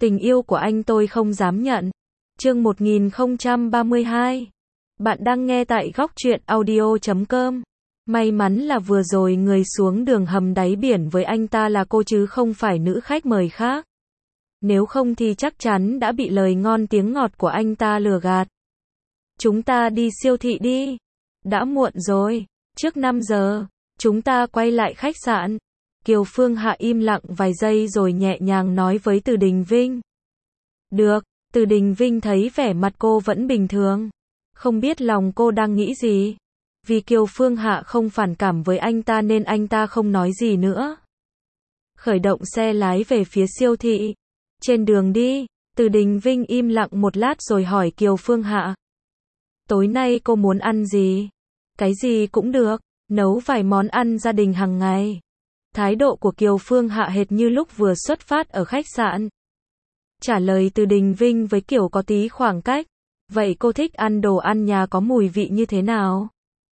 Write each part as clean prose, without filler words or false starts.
Tình yêu của anh tôi không dám nhận. Chương 1032. Bạn đang nghe tại góc truyện audio.com. May mắn là vừa rồi người xuống đường hầm đáy biển với anh ta là cô chứ không phải nữ khách mời khác. Nếu không thì chắc chắn đã bị lời ngon tiếng ngọt của anh ta lừa gạt. Chúng ta đi siêu thị đi. Đã muộn rồi. Trước 5 giờ, chúng ta quay lại khách sạn. Kiều Phương Hạ im lặng vài giây rồi nhẹ nhàng nói với Từ Đình Vinh. Được. Từ Đình Vinh thấy vẻ mặt cô vẫn bình thường. Không biết lòng cô đang nghĩ gì. Vì Kiều Phương Hạ không phản cảm với anh ta nên anh ta không nói gì nữa. Khởi động xe lái về phía siêu thị. Trên đường đi, Từ Đình Vinh im lặng một lát rồi hỏi Kiều Phương Hạ. Tối nay cô muốn ăn gì? Cái gì cũng được, nấu vài món ăn gia đình hàng ngày. Thái độ của Kiều Phương Hạ hệt như lúc vừa xuất phát ở khách sạn. Trả lời Từ Đình Vinh với kiểu có tí khoảng cách. Vậy cô thích ăn đồ ăn nhà có mùi vị như thế nào?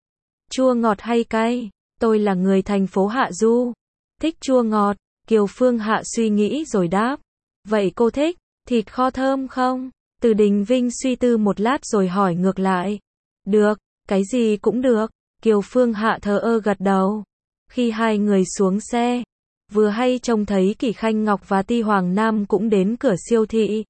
Chua ngọt hay cay? Tôi là người thành phố Hạ Du. Thích chua ngọt. Kiều Phương Hạ suy nghĩ rồi đáp. Vậy cô thích thịt kho thơm không? Từ Đình Vinh suy tư một lát rồi hỏi ngược lại. Được, cái gì cũng được. Kiều Phương Hạ thờ ơ gật đầu. Khi hai người xuống xe, vừa hay trông thấy Kỷ Khanh Ngọc và Ti Hoàng Nam cũng đến cửa siêu thị.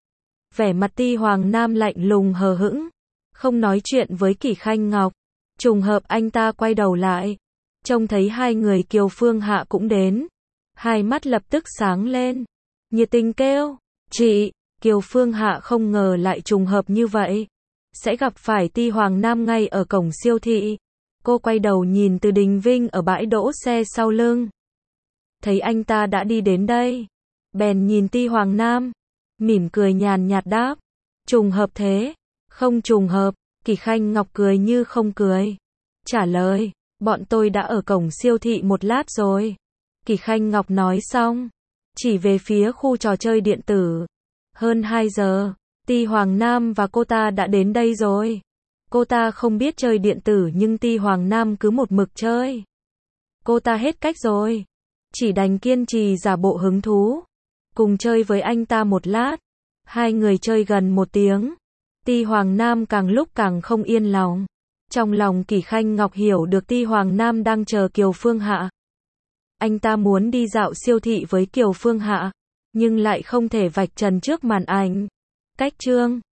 Vẻ mặt Ti Hoàng Nam lạnh lùng hờ hững, không nói chuyện với Kỷ Khanh Ngọc. Trùng hợp anh ta quay đầu lại, trông thấy hai người Kiều Phương Hạ cũng đến. Hai mắt lập tức sáng lên, nhiệt tình kêu, chị. Kiều Phương Hạ không ngờ lại trùng hợp như vậy, sẽ gặp phải Ti Hoàng Nam ngay ở cổng siêu thị. Cô quay đầu nhìn Từ Đình Vinh ở bãi đỗ xe sau lưng. Thấy anh ta đã đi đến đây, bèn nhìn Ti Hoàng Nam, mỉm cười nhàn nhạt đáp. Trùng hợp thế? Không trùng hợp. Kỷ Khanh Ngọc cười như không cười. Trả lời, bọn tôi đã ở cổng siêu thị một lát rồi. Kỷ Khanh Ngọc nói xong, chỉ về phía khu trò chơi điện tử. Hơn 2 giờ, Ti Hoàng Nam và cô ta đã đến đây rồi. Cô ta không biết chơi điện tử nhưng Ti Hoàng Nam cứ một mực chơi. Cô ta hết cách rồi, chỉ đành kiên trì giả bộ hứng thú, cùng chơi với anh ta một lát. Hai người chơi gần 1 tiếng. Ti Hoàng Nam càng lúc càng không yên lòng. Trong lòng Kỷ Khanh Ngọc hiểu được Ti Hoàng Nam đang chờ Kiều Phương Hạ. Anh ta muốn đi dạo siêu thị với Kiều Phương Hạ, nhưng lại không thể vạch trần trước màn ảnh. Cách chương